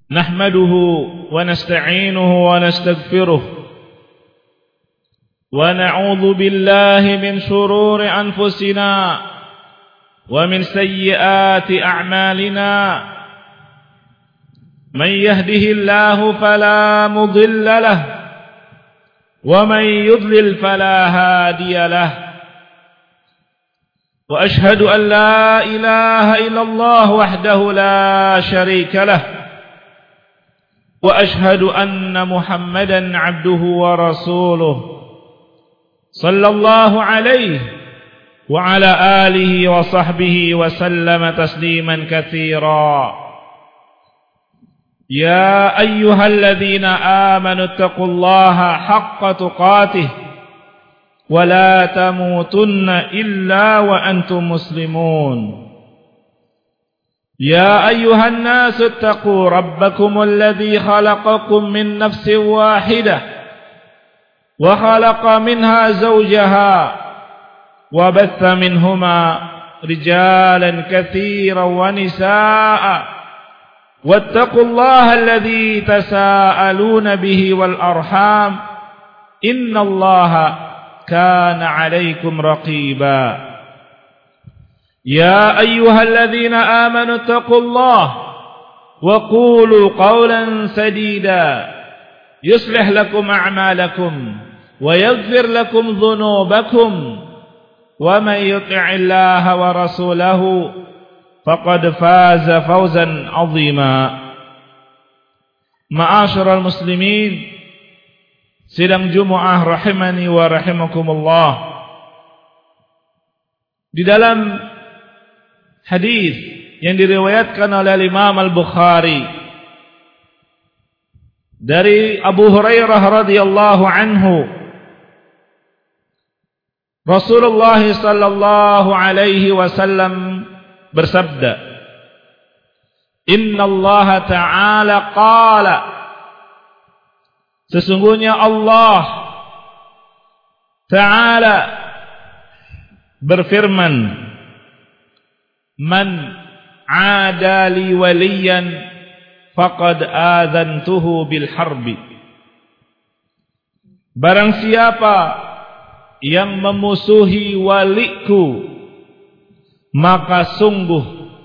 Nahmaduhu wa nasta'inuhu wa nastaghfiruh wa na'udzu billahi min shururi anfusina wa min sayyiati a'malina. Man yahdihillahu fala mudilla lahu wa man yudlil fala hadiya lahu. Wa ashhadu an la ilaha illallah wahdahu la sharika lahu. Wa ashhadu anna Muhammadan 'abduhu wa rasuluh. Sallallahu alaihi wa ala alihi wa sahbihi wa sallama tasliman katsira. Ya ayyuhalladzina amanu taqullaha haqqa tuqatih wa la tamutunna illa wa antum muslimun. Ya ayyuhan nasu ittaqu rabbakumul ladzi khalaqakum min nafsin wahidah wa khalaqa minha zawjaha wa batha minhuma rijalan katsiran wa nisaa'a wattaqullaha alladzi tasaaluna bihi wal arham innallaha kana 'alaykum raqiba. Ya ayyuhalladzina amanu taqullaha wa qulu qawlan sadida yuslih lakum a'malakum wa yaghfir lakum dhunubakum wa man yuti'illaha wa rasulahu faqad faza fawzan 'azima. Ma'asyiral muslimin, sidang Jumat rahimani wa rahimakumullah. Di dalam hadis yang diriwayatkan oleh Imam Al-Bukhari dari Abu Hurairah radhiyallahu anhu, Rasulullah sallallahu alaihi wasallam bersabda, Inna Allah Ta'ala qala, sesungguhnya Allah Ta'ala berfirman, Man adali waliyan faqad adzantuhu bil harbi. Barang siapa yang memusuhi waliku, maka sungguh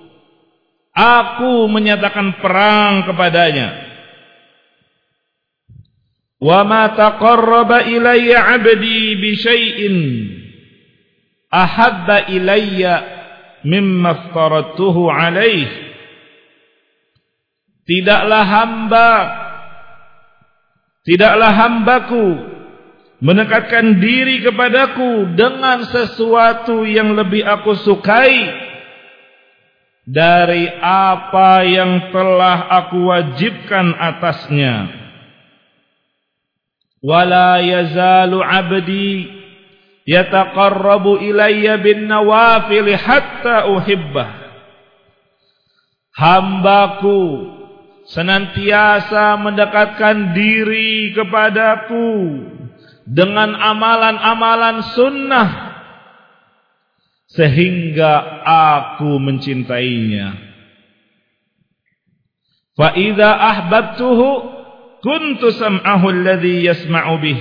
aku menyatakan perang kepadanya. Wa ma taqarraba ilayya 'abdi bi syai'in ahabba ilayya mimma aftaratuhu 'alaih. Tidaklah hambaku mendekatkan diri kepadaku dengan sesuatu yang lebih aku sukai dari apa yang telah aku wajibkan atasnya. Wala yazalu 'abdi yataqarrabu ilayya bin nawafil hatta uhibbah. Hambaku senantiasa mendekatkan diri kepadaku dengan amalan-amalan sunnah sehingga aku mencintainya. Fa idza ahbabtuhu kuntu sam'ahu alladhi yasma'u bih.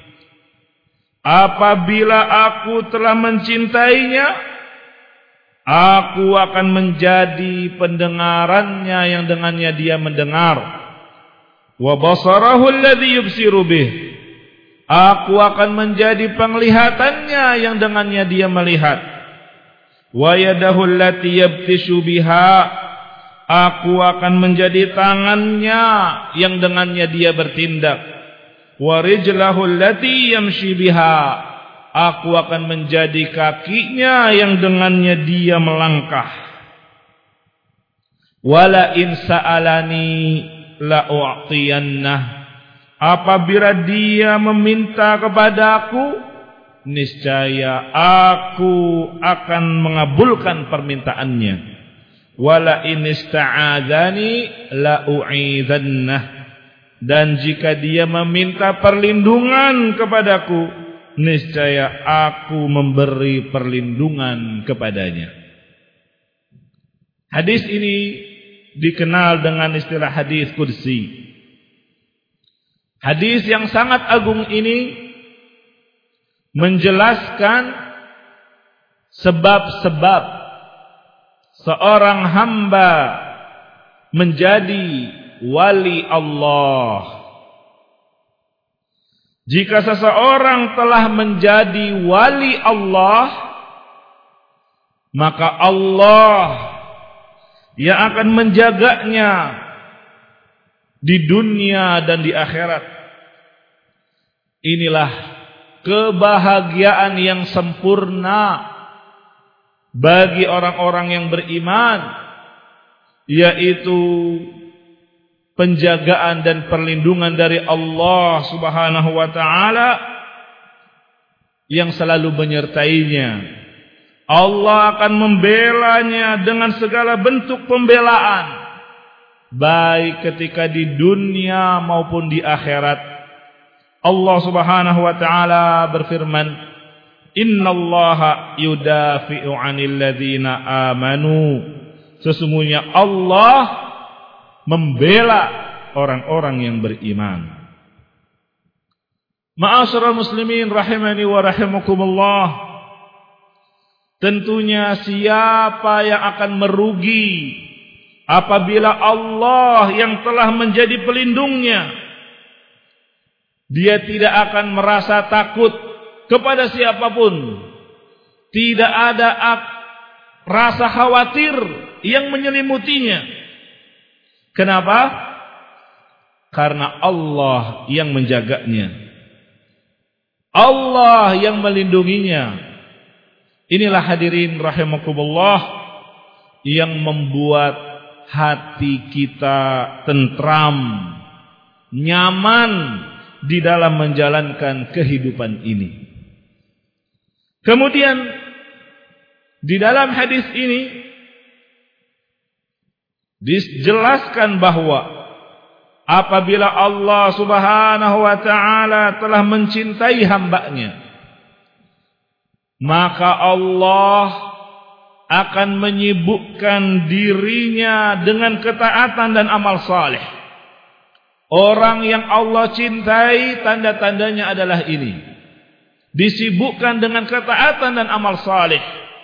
Apabila aku telah mencintainya, aku akan menjadi pendengarannya yang dengannya dia mendengar. Wa basarahu alladhi yubsiru bih. Aku akan menjadi penglihatannya yang dengannya dia melihat. Wa yadahu allati yabtishu biha. Aku akan menjadi tangannya yang dengannya dia bertindak. Wa rijlahu allati yamshi biha. Aku akan menjadi kakinya yang dengannya dia melangkah. Wala in sa'alani la u'tiyannah. Apabila dia meminta kepadaku, niscaya aku akan mengabulkan permintaannya. Wala in ista'adzani la u'idhannah. Dan jika dia meminta perlindungan kepadaku, niscaya aku memberi perlindungan kepadanya. Hadis ini dikenal dengan istilah hadis qudsi. Hadis yang sangat agung ini menjelaskan sebab-sebab seorang hamba menjadi wali Allah. Jika seseorang telah menjadi wali Allah, maka Allah yang akan menjaganya di dunia dan di akhirat. Inilah kebahagiaan yang sempurna bagi orang-orang yang beriman, yaitu penjagaan dan perlindungan dari Allah Subhanahu wa taala yang selalu menyertainya. Allah akan membelanya dengan segala bentuk pembelaan, baik ketika di dunia maupun di akhirat. Allah Subhanahu wa taala berfirman, "Innallaha yudafi'u 'anil ladzina amanu." Sesungguhnya Allah membela orang-orang yang beriman. Ma'asyiral muslimin rahimani wa rahimakumullah. Tentunya siapa yang akan merugi apabila Allah yang telah menjadi pelindungnya, dia tidak akan merasa takut kepada siapapun. Tidak ada rasa khawatir yang menyelimutinya. Kenapa? Karena Allah yang menjaganya, Allah yang melindunginya. Inilah hadirin rahimakumullah yang membuat hati kita tentram, nyaman di dalam menjalankan kehidupan ini. Kemudian di dalam hadis ini dijelaskan bahwa apabila Allah Subhanahu wa taala telah mencintai hambanya, maka Allah akan menyibukkan dirinya dengan ketaatan dan amal saleh. Orang yang Allah cintai, tanda-tandanya adalah ini. Disibukkan dengan ketaatan dan amal saleh.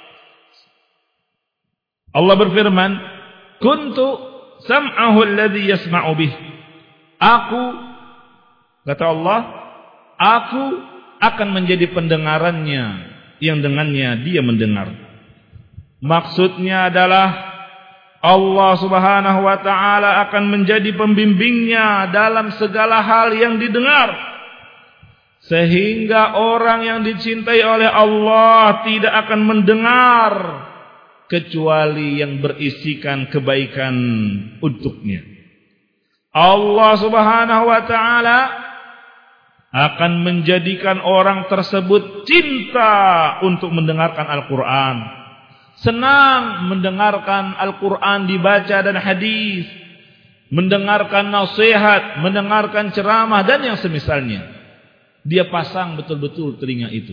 Allah berfirman, "Kuntu sam'ahu alladhi yasma'u bih." Aku, kata Allah, aku akan menjadi pendengarannya yang dengannya dia mendengar. Maksudnya adalah Allah Subhanahu wa taala akan menjadi pembimbingnya dalam segala hal yang didengar, sehingga orang yang dicintai oleh Allah tidak akan mendengar kecuali yang berisikan kebaikan untuknya. Allah Subhanahu wa taala akan menjadikan orang tersebut cinta untuk mendengarkan Al-Qur'an, senang mendengarkan Al-Qur'an dibaca dan hadis, mendengarkan nasihat, mendengarkan ceramah dan yang semisalnya. Dia pasang betul-betul telinga itu.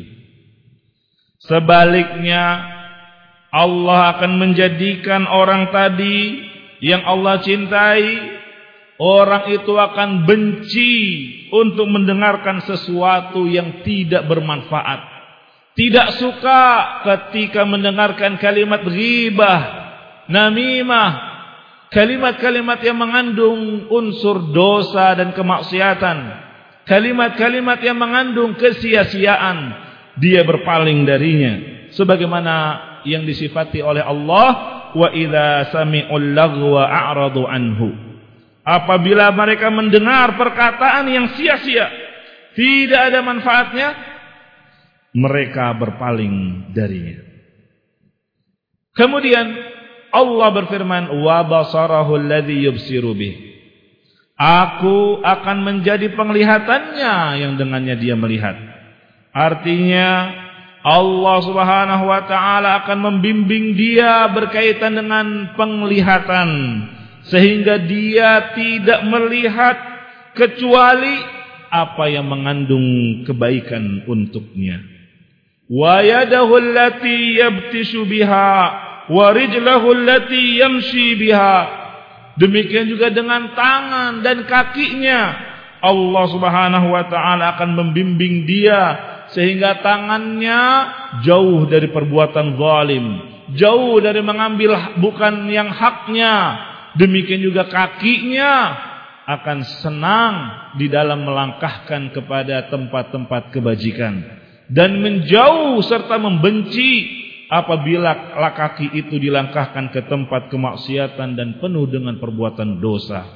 Sebaliknya, Allah akan menjadikan orang tadi yang Allah cintai, orang itu akan benci untuk mendengarkan sesuatu yang tidak bermanfaat. Tidak suka ketika mendengarkan kalimat ghibah, namimah, kalimat-kalimat yang mengandung unsur dosa dan kemaksiatan, kalimat-kalimat yang mengandung kesia-siaan. Dia berpaling darinya, sebagaimana yang disifati oleh Allah, wa idza sami'ul lagwa a'radu anhu. Apabila mereka mendengar perkataan yang sia-sia, tidak ada manfaatnya, mereka berpaling darinya. Kemudian Allah berfirman, wa basarahu alladhi yubsiru bih. Aku akan menjadi penglihatannya yang dengannya dia melihat. Artinya Allah Subhanahu wa taala akan membimbing dia berkaitan dengan penglihatan, sehingga dia tidak melihat kecuali apa yang mengandung kebaikan untuknya. Wa yadahu allati yabtishu biha wa rijlahu allati yamshi biha. Demikian juga dengan tangan dan kakinya. Allah Subhanahu wa taala akan membimbing dia sehingga tangannya jauh dari perbuatan zalim, jauh dari mengambil bukan yang haknya. Demikian juga kakinya akan senang di dalam melangkahkan kepada tempat-tempat kebajikan dan menjauh serta membenci apabila kaki itu dilangkahkan ke tempat kemaksiatan dan penuh dengan perbuatan dosa.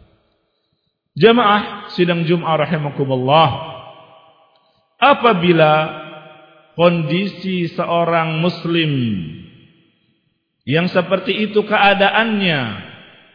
Jamaah sidang Jum'ah rahimakumullah, apabila kondisi seorang muslim yang seperti itu keadaannya,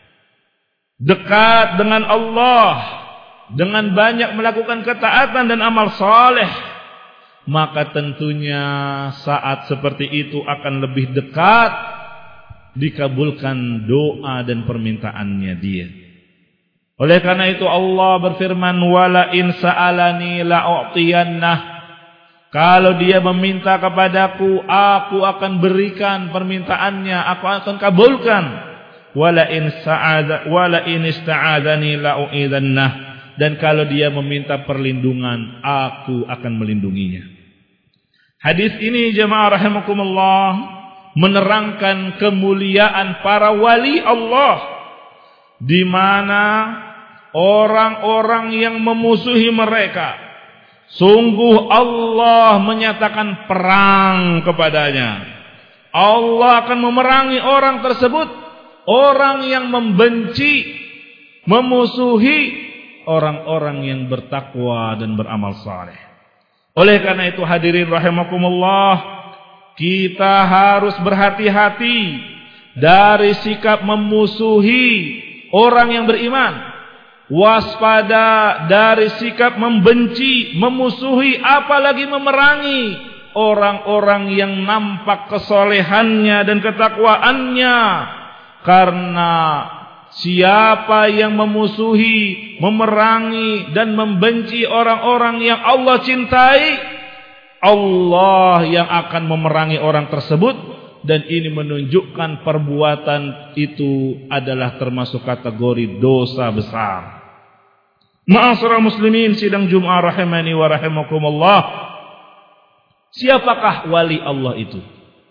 dekat dengan Allah, dengan banyak melakukan ketaatan dan amal saleh, maka tentunya saat seperti itu akan lebih dekat dikabulkan doa dan permintaannya dia. Oleh karena itu Allah berfirman, wala in sa'alani la'u'tiyannah. Kalau dia meminta kepadaku, aku akan berikan permintaannya, aku akan kabulkan. Wala in ista'adzani la'u'idannah. Dan kalau dia meminta perlindungan, aku akan melindunginya. Hadis ini jemaah rahimakumullah menerangkan kemuliaan para wali Allah, di mana orang-orang yang memusuhi mereka, sungguh Allah menyatakan perang kepadanya. Allah akan memerangi orang tersebut, orang yang membenci, memusuhi orang-orang yang bertakwa dan beramal saleh. Oleh karena itu hadirin rahimakumullah, kita harus berhati-hati dari sikap memusuhi orang yang beriman. Waspada dari sikap membenci, memusuhi, apalagi memerangi orang-orang yang nampak kesolehannya dan ketakwaannya. Karena siapa yang memusuhi, memerangi dan membenci orang-orang yang Allah cintai, Allah yang akan memerangi orang tersebut. Dan ini menunjukkan perbuatan itu adalah termasuk kategori dosa besar. Ma'asyiral muslimin sidang Jum'ah rahimani wa rahimakumullah. Siapakah wali Allah itu?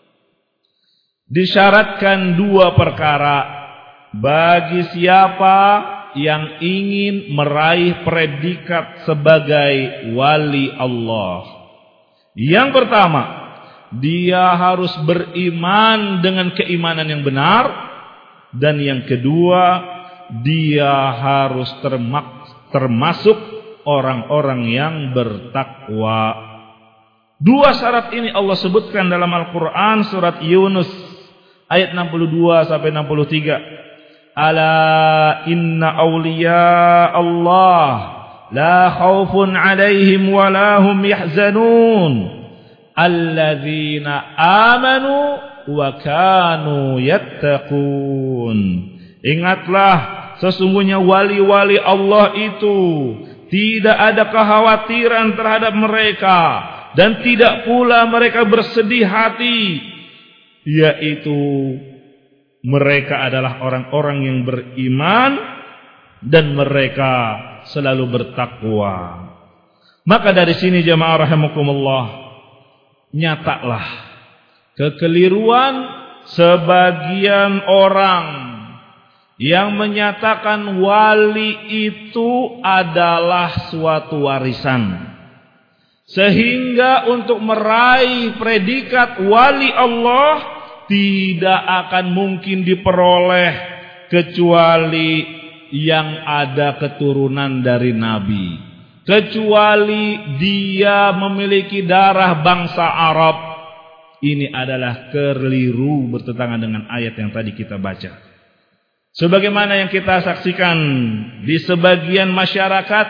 Disyaratkan dua perkara bagi siapa yang ingin meraih predikat sebagai wali Allah. Yang pertama, dia harus beriman dengan keimanan yang benar. Dan yang kedua, dia harus termasuk orang-orang yang bertakwa. Dua syarat ini Allah sebutkan dalam Al-Quran surat Yunus ayat 62 sampai 63. Ala inna awliya Allah la khawfun alaihim wa la hum yahzanun alladzina amanu wa kanu yattaqun. Ingatlah, sesungguhnya wali-wali Allah itu tidak ada kekhawatiran terhadap mereka dan tidak pula mereka bersedih hati, yaitu mereka adalah orang-orang yang beriman dan mereka selalu bertakwa. Maka dari sini jemaah rahimakumullah, nyatalah kekeliruan sebagian orang yang menyatakan wali itu adalah suatu warisan, sehingga untuk meraih predikat wali Allah tidak akan mungkin diperoleh kecuali yang ada keturunan dari Nabi, kecuali dia memiliki darah bangsa Arab. Ini adalah keliru bertentangan dengan ayat yang tadi kita baca. Sebagaimana yang kita saksikan di sebagian masyarakat,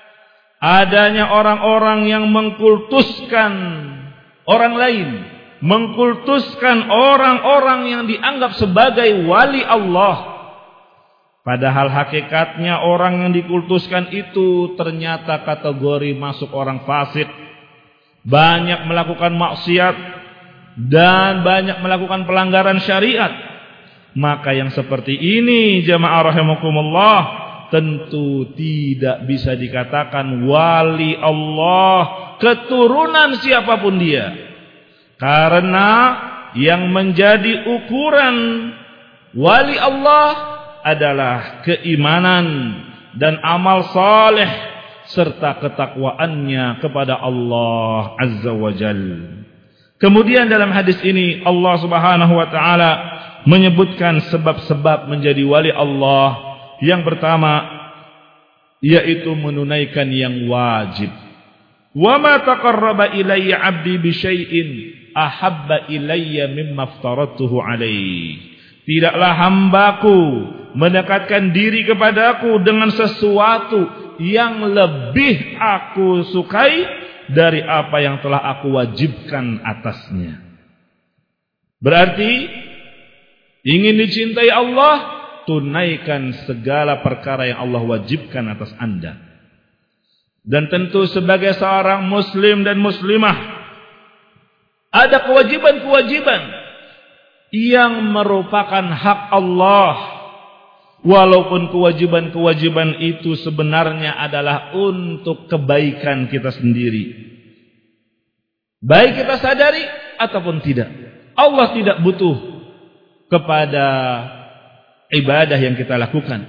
adanya orang-orang yang mengkultuskan orang lain, mengkultuskan orang-orang yang dianggap sebagai wali Allah. Padahal hakikatnya orang yang dikultuskan itu ternyata kategori masuk orang fasik, banyak melakukan maksiat dan banyak melakukan pelanggaran syariat. Maka yang seperti ini jamaah rahimakumullah tentu tidak bisa dikatakan wali Allah keturunan siapapun dia. Karena yang menjadi ukuran wali Allah adalah keimanan dan amal saleh serta ketakwaannya kepada Allah Azza wa Jalla. Kemudian dalam hadis ini Allah Subhanahu wa taala menyebutkan sebab-sebab menjadi wali Allah. Yang pertama yaitu menunaikan yang wajib. Wa ma taqarraba ilayya 'abdi bi syai'in ahabba ilayya mimma aftaratuhu alaihi. Tidaklah hambaku mendekatkan diri kepadaku dengan sesuatu yang lebih aku sukai dari apa yang telah aku wajibkan atasnya. Berarti ingin dicintai Allah, tunaikan segala perkara yang Allah wajibkan atas Anda. Dan tentu sebagai seorang muslim dan muslimah ada kewajiban-kewajiban yang merupakan hak Allah. Walaupun kewajiban-kewajiban itu sebenarnya adalah untuk kebaikan kita sendiri. Baik kita sadari ataupun tidak. Allah tidak butuh kepada ibadah yang kita lakukan.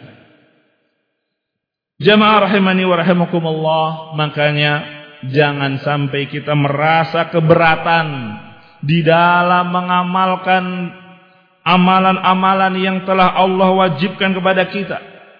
Jamaah rahimani wa rahimakumullah, makanya jangan sampai kita merasa keberatan di dalam mengamalkan amalan-amalan yang telah Allah wajibkan kepada kita.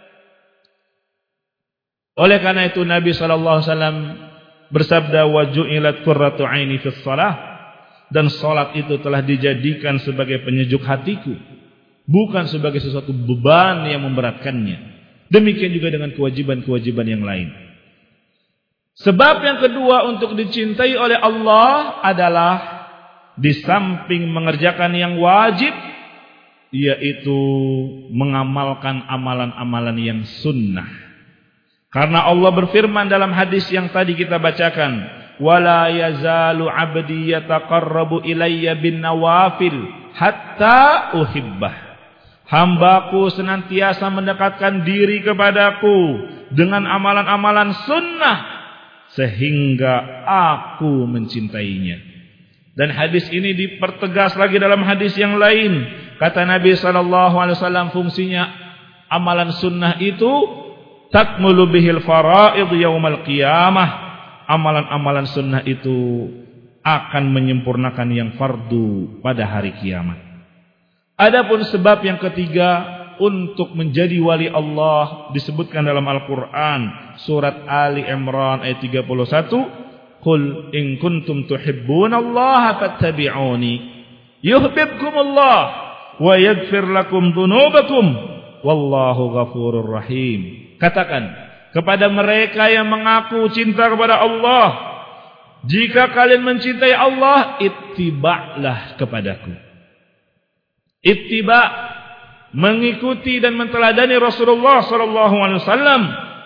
Oleh karena itu Nabi sallallahu alaihi wasallam bersabda, "Wa ju'ilat qurratu 'aini fis shalah." Dan salat itu telah dijadikan sebagai penyejuk hatiku, bukan sebagai sesuatu beban yang memberatkannya. Demikian juga dengan kewajiban-kewajiban yang lain. Sebab yang kedua untuk dicintai oleh Allah adalah di samping mengerjakan yang wajib, yaitu mengamalkan amalan-amalan yang sunnah. Karena Allah berfirman dalam hadis yang tadi kita bacakan, "Wala yazalu 'abdi yataqarrabu ilayya bin nawafil hatta uhibbah." Hambaku senantiasa mendekatkan diri kepadaku dengan amalan-amalan sunnah sehingga aku mencintainya. Dan hadis ini dipertegas lagi dalam hadis yang lain. Kata Nabi SAW, fungsinya amalan sunnah itu takmulu bihil fara'id yaumal qiyamah. Amalan-amalan sunnah itu akan menyempurnakan yang fardu pada hari kiamat. Adapun sebab yang ketiga untuk menjadi wali Allah disebutkan dalam Al-Quran surat Ali Imran ayat 31, "Qul in kuntum tuhibbunallaha fattabi'uni yuhibbukumullah wa yaghfir lakum dhunubakum wallahu ghafurur rahim." Katakan kepada mereka yang mengaku cinta kepada Allah, jika kalian mencintai Allah, ittiba'lah kepadaku. Ittiba' mengikuti dan menteladani Rasulullah sallallahu alaihi wasallam.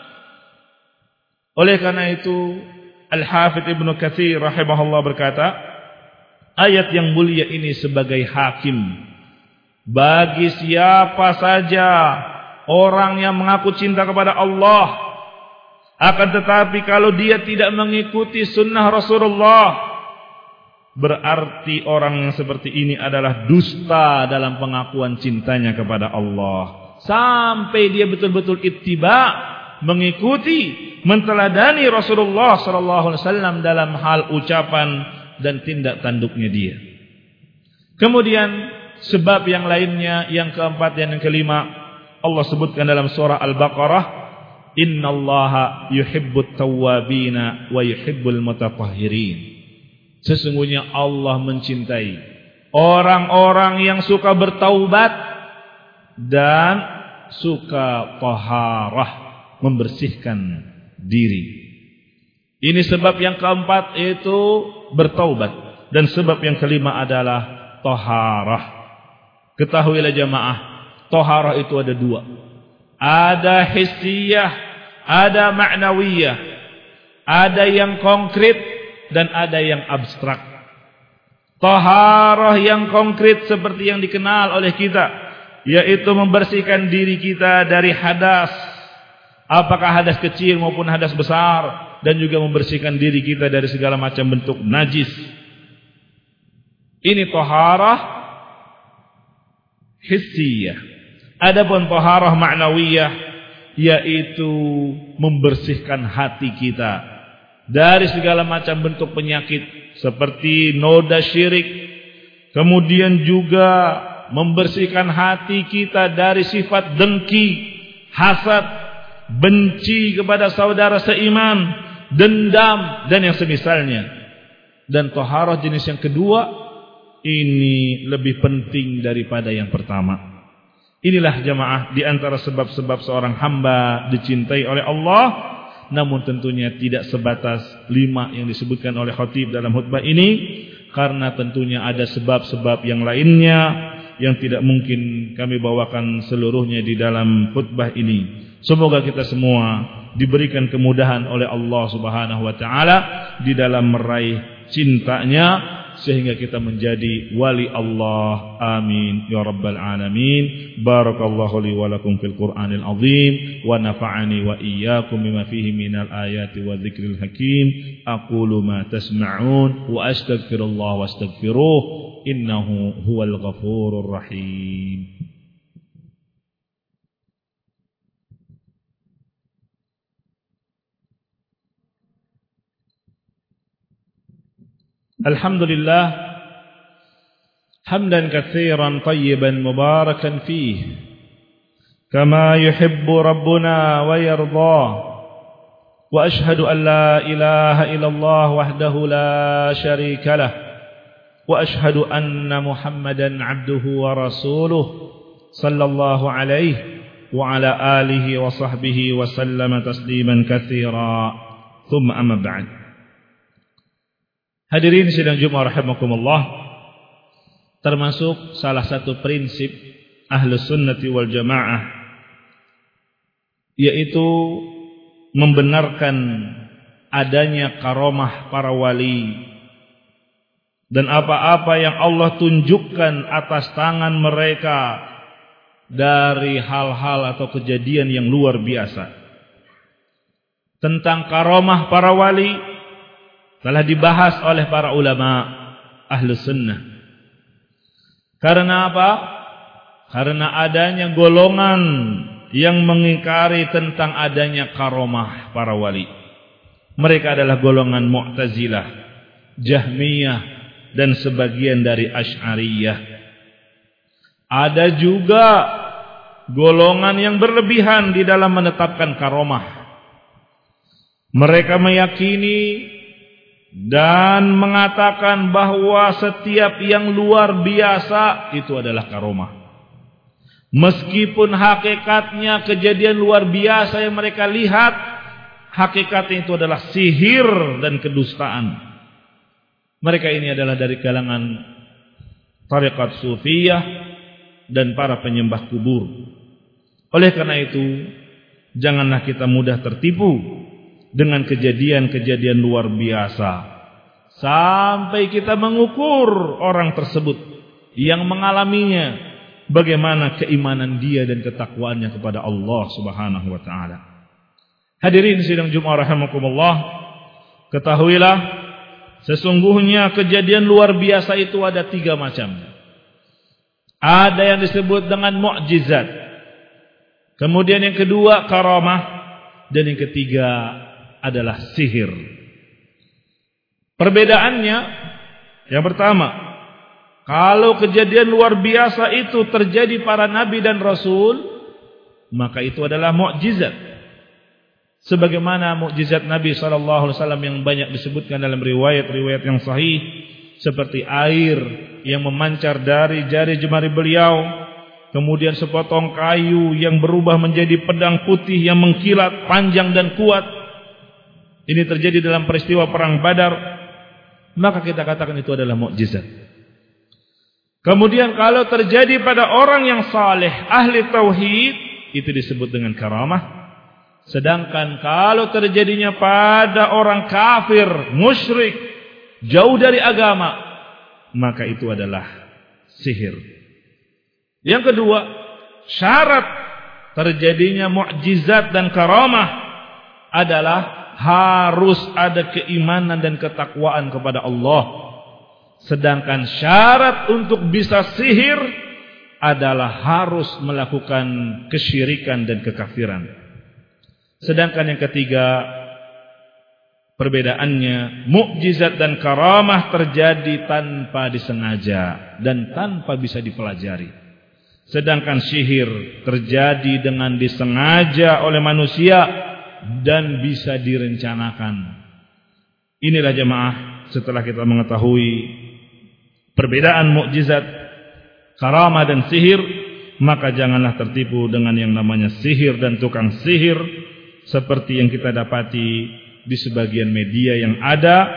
Oleh karena itu Al-Hafidz Ibnu Katsir rahimahullah berkata, ayat yang mulia ini sebagai hakim bagi siapa saja orang yang mengaku cinta kepada Allah, akan tetapi kalau dia tidak mengikuti sunnah Rasulullah, berarti orang yang seperti ini adalah dusta dalam pengakuan cintanya kepada Allah. Sampai dia betul-betul ittiba, mengikuti, menteladani Rasulullah sallallahu alaihi wasallam dalam hal ucapan dan tindak tanduknya dia. Kemudian sebab yang lainnya, yang keempat dan yang kelima, Allah sebutkan dalam surah Al-Baqarah, "Innallaha yuhibbut tawwabina wa yuhibbul mutatahhirin." Sesungguhnya Allah mencintai orang-orang yang suka bertaubat dan suka taharah, membersihkan diri. Ini sebab yang keempat, yaitu bertaubat. Dan sebab yang kelima adalah taharah. Ketahuilah jamaah, taharah itu ada dua. Ada hissiyah, ada ma'nawiyah. Ada yang konkret dan ada yang abstrak. Taharah yang konkret seperti yang dikenal oleh kita, yaitu membersihkan diri kita dari hadas, apakah hadas kecil maupun hadas besar, dan juga membersihkan diri kita dari segala macam bentuk najis. Ini taharah hissiyah. Adapun taharah ma'nawiyah, yaitu membersihkan hati kita dari segala macam bentuk penyakit seperti noda syirik. Kemudian juga membersihkan hati kita dari sifat dengki, hasad, benci kepada saudara seiman, dendam, dan yang semisalnya. Dan taharah jenis yang kedua ini lebih penting daripada yang pertama. Inilah jamaah di antara sebab-sebab seorang hamba dicintai oleh Allah, namun tentunya tidak sebatas 5 yang disebutkan oleh khatib dalam khutbah ini, karena tentunya ada sebab-sebab yang lainnya yang tidak mungkin kami bawakan seluruhnya di dalam khutbah ini. Semoga kita semua diberikan kemudahan oleh Allah Subhanahu wa taala di dalam meraih cintanya, sehingga kita menjadi wali Allah. Amin ya rabbal alamin. Barakallahu li wa lakum fil Qur'anil azim wa nafa'ani wa iyyakum bima fihi minal ayati wa dzikril hakim. Aqulu ma tasma'un wa astaghfirullah wa astaghfiruh innahu huwal ghafurur rahim. Alhamdulillah hamdan katsiran tayyiban mubarakan fihi kama yuhibbu rabbuna wa yarda. Wa ashhadu an la ilaha illallah wahdahu la syarika lah wa ashhadu anna Muhammadan abduhu wa rasuluh sallallahu alaihi wa ala alihi wa sahbihi wa sallama tasliman katsira. Thumma amma ba'd. Hadirin sidang Jumat rahimakumullah, termasuk salah satu prinsip Ahlus Sunnati wal Jamaah, yaitu membenarkan adanya karamah para wali dan apa-apa yang Allah tunjukkan atas tangan mereka dari hal-hal atau kejadian yang luar biasa. Tentang karamah para wali telah dibahas oleh para ulama Ahlus Sunnah. Karena apa? Karena adanya golongan yang mengingkari tentang adanya karamah para wali. Mereka adalah golongan Mu'tazilah, Jahmiyah, dan sebagian dari Asy'ariyah. Ada juga golongan yang berlebihan di dalam menetapkan karamah. Mereka meyakini dan mengatakan bahwa setiap yang luar biasa itu adalah karamah. Meskipun hakikatnya kejadian luar biasa yang mereka lihat, hakikatnya itu adalah sihir dan kedustaan. Mereka ini adalah dari kalangan tarekat sufiyah dan para penyembah kubur. Oleh karena itu, janganlah kita mudah tertipu dengan kejadian-kejadian luar biasa sampai kita mengukur orang tersebut yang mengalaminya, bagaimana keimanan dia dan ketakwaannya kepada Allah Subhanahu wa taala. Hadirin sidang Jumat rahimakumullah, ketahuilah sesungguhnya kejadian luar biasa itu ada 3 macam. Ada yang disebut dengan mukjizat, kemudian yang kedua karamah, dan yang ketiga adalah sihir. Perbedaannya, yang pertama, kalau kejadian luar biasa itu terjadi para nabi dan rasul, maka itu adalah mukjizat. Sebagaimana mukjizat Nabi SAW yang banyak disebutkan dalam riwayat-riwayat yang sahih, seperti air yang memancar dari jari jemari beliau, kemudian sepotong kayu yang berubah menjadi pedang putih yang mengkilat panjang dan kuat. Ini terjadi dalam peristiwa perang Badar, maka kita katakan itu adalah mukjizat. Kemudian kalau terjadi pada orang yang saleh, ahli tauhid, itu disebut dengan karamah. Sedangkan kalau terjadinya pada orang kafir, musyrik, jauh dari agama, maka itu adalah sihir. Yang kedua, syarat terjadinya mukjizat dan karamah adalah harus ada keimanan dan ketakwaan kepada Allah. Sedangkan syarat untuk bisa sihir adalah harus melakukan kesyirikan dan kekafiran. Sedangkan yang ketiga, perbedaannya, mukjizat dan karamah terjadi tanpa disengaja dan tanpa bisa dipelajari. Sedangkan sihir terjadi dengan disengaja oleh manusia dan bisa direncanakan. Inilah jemaah, setelah kita mengetahui perbedaan mukjizat, karamah dan sihir, maka janganlah tertipu dengan yang namanya sihir dan tukang sihir seperti yang kita dapati di sebagian media yang ada,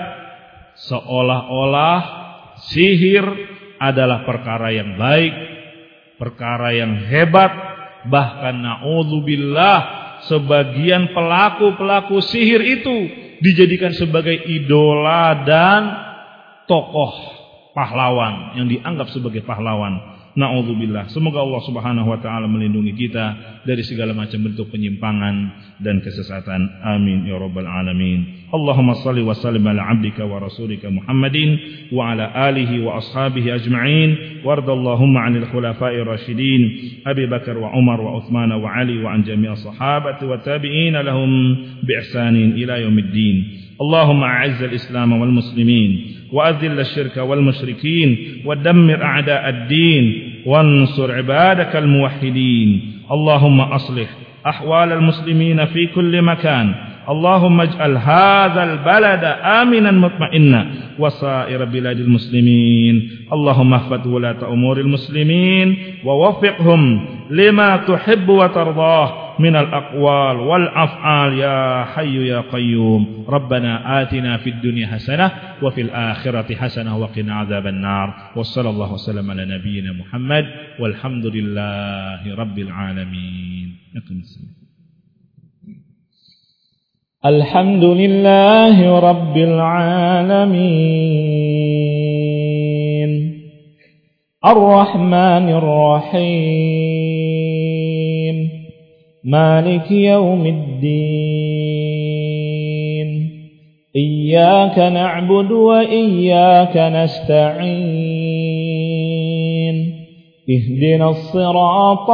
seolah-olah sihir adalah perkara yang baik, perkara yang hebat. Bahkan na'udzubillah, sebagian pelaku-pelaku sihir itu dijadikan sebagai idola dan tokoh pahlawan yang dianggap sebagai pahlawan. Na'udzubillah. Semoga Allah Subhanahu wa taala melindungi kita dari segala macam bentuk penyimpangan dan kesesatan. Amin ya rabbal alamin. Allahumma shalli wa sallim ala 'abdika wa rasulika Muhammadin wa ala alihi wa ashabihi ajma'in. Wardallahumma 'anil khulafa'ir rasyidin Abi Bakar wa Umar wa Uthman wa Ali wa an jami'as sahabati wa tabi'in lahum bi ihsanin ila yaumiddin. اللهم أعز الإسلام والمسلمين وأذل الشرك والمشركين ودمر أعداء الدين وانصر عبادك الموحدين. اللهم أصلح أحوال المسلمين في كل مكان. اللهم اجعل هذا البلد آمنا مطمئنا وسائر بلاد المسلمين. اللهم احفظ ولاة أمور المسلمين ووفقهم لما تحب وترضاه من الأقوال والأفعال يا حي يا قيوم. ربنا آتنا في الدنيا حسنة وفي الآخرة حسنة وقنا عذاب النار. وصلى الله وسلم على نبينا محمد والحمد لله رب العالمين. الحمد لله رب العالمين الرحمن الرحيم مالك يوم الدين إياك نعبد وإياك نستعين اهدنا الصراط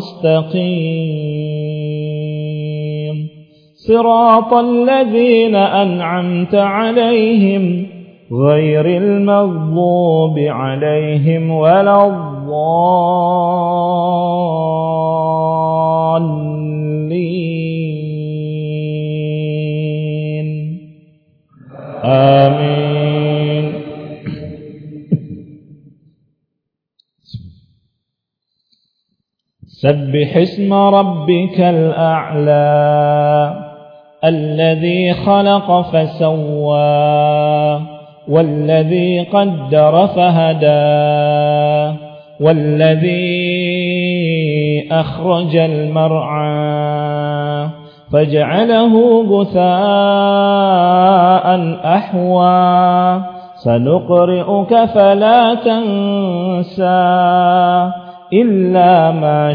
المستقيم صراط الذين أنعمت عليهم غير المغضوب عليهم ولا الضالين آمين. سبح اسم ربك الأعلى الذي خلق فسوى والذي قدر فهدى والذي أخرج المرعى فجعله غثاء أحوى سنقرئك فلا تنسى إلا ما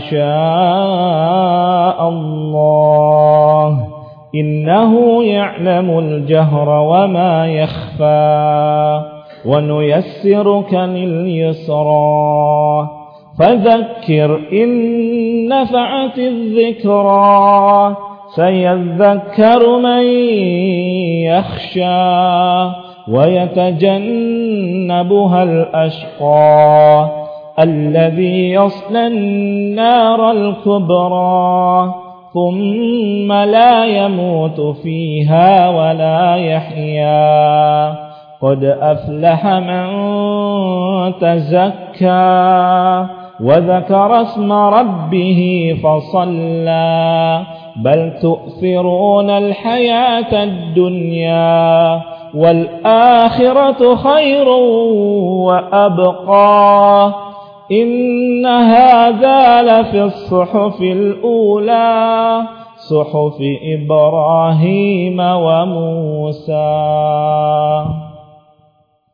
شاء الله إنه يعلم الجهر وما يخفى ونيسرك لليسرى فذكر إن نفعت الذكرى سيذكر من يخشى ويتجنبها الأشقى الذي يصلى النار الكبرى ثم لا يموت فيها ولا يحيا قد أفلح من تزكى وذكر اسم ربه فصلى بل تؤثرون الحياة الدنيا والآخرة خير وأبقى إن هذا لفي الصحف الأولى صحف إبراهيم وموسى.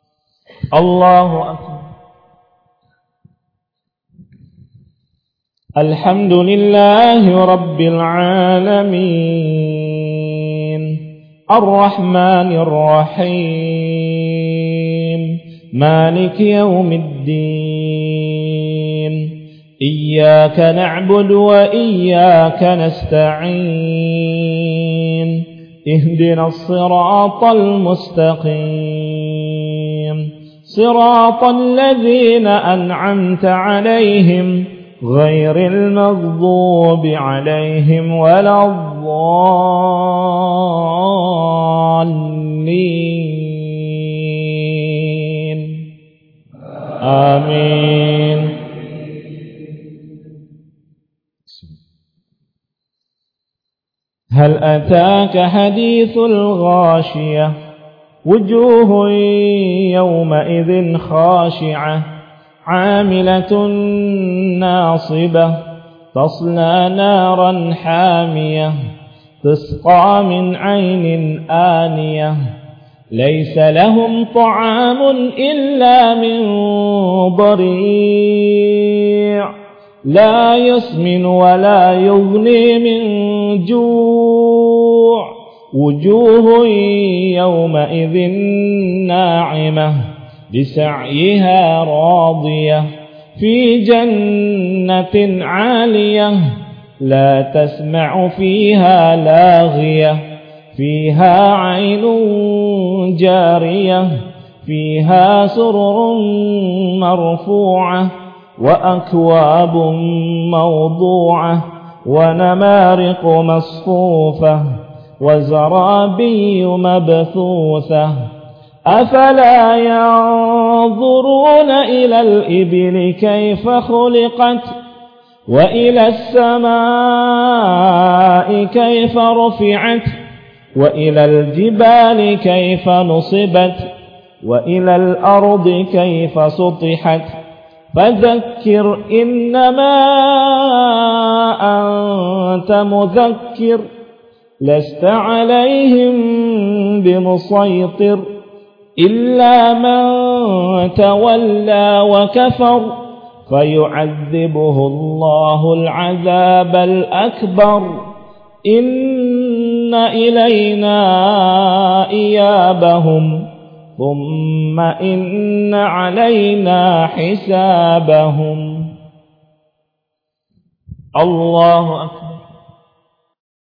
الله أكبر. الحمد لله رب العالمين الرحمن الرحيم مالك يوم الدين إياك نعبد وإياك نستعين اهدنا الصراط المستقيم صراط الذين أنعمت عليهم غير المغضوب عليهم ولا الضالين آمين. هل أتاك حديث الغاشية وجوه يومئذ خاشعة عاملة ناصبة تصلى نارا حامية تسقى من عين آنية ليس لهم طعام إلا من ضريع لا يسمن ولا يغني من جوع وجوه يومئذ ناعمة لسعيها راضية في جنة عالية لا تسمع فيها لاغية فيها عين جارية فيها سرر مرفوعة وأكواب موضوعة ونمارق مصفوفة وزرابي مبثوثة أفلا ينظرون إلى الإبل كيف خلقت وإلى السماء كيف رفعت وإلى الجبال كيف نصبت وإلى الأرض كيف سطحت فذكر إنما أنت مذكر لست عليهم بمسيطر إلا من تولى وكفر فيعذبه الله العذاب الأكبر إن إلينا إيابهم ثم إن علينا حسابهم. الله أكبر.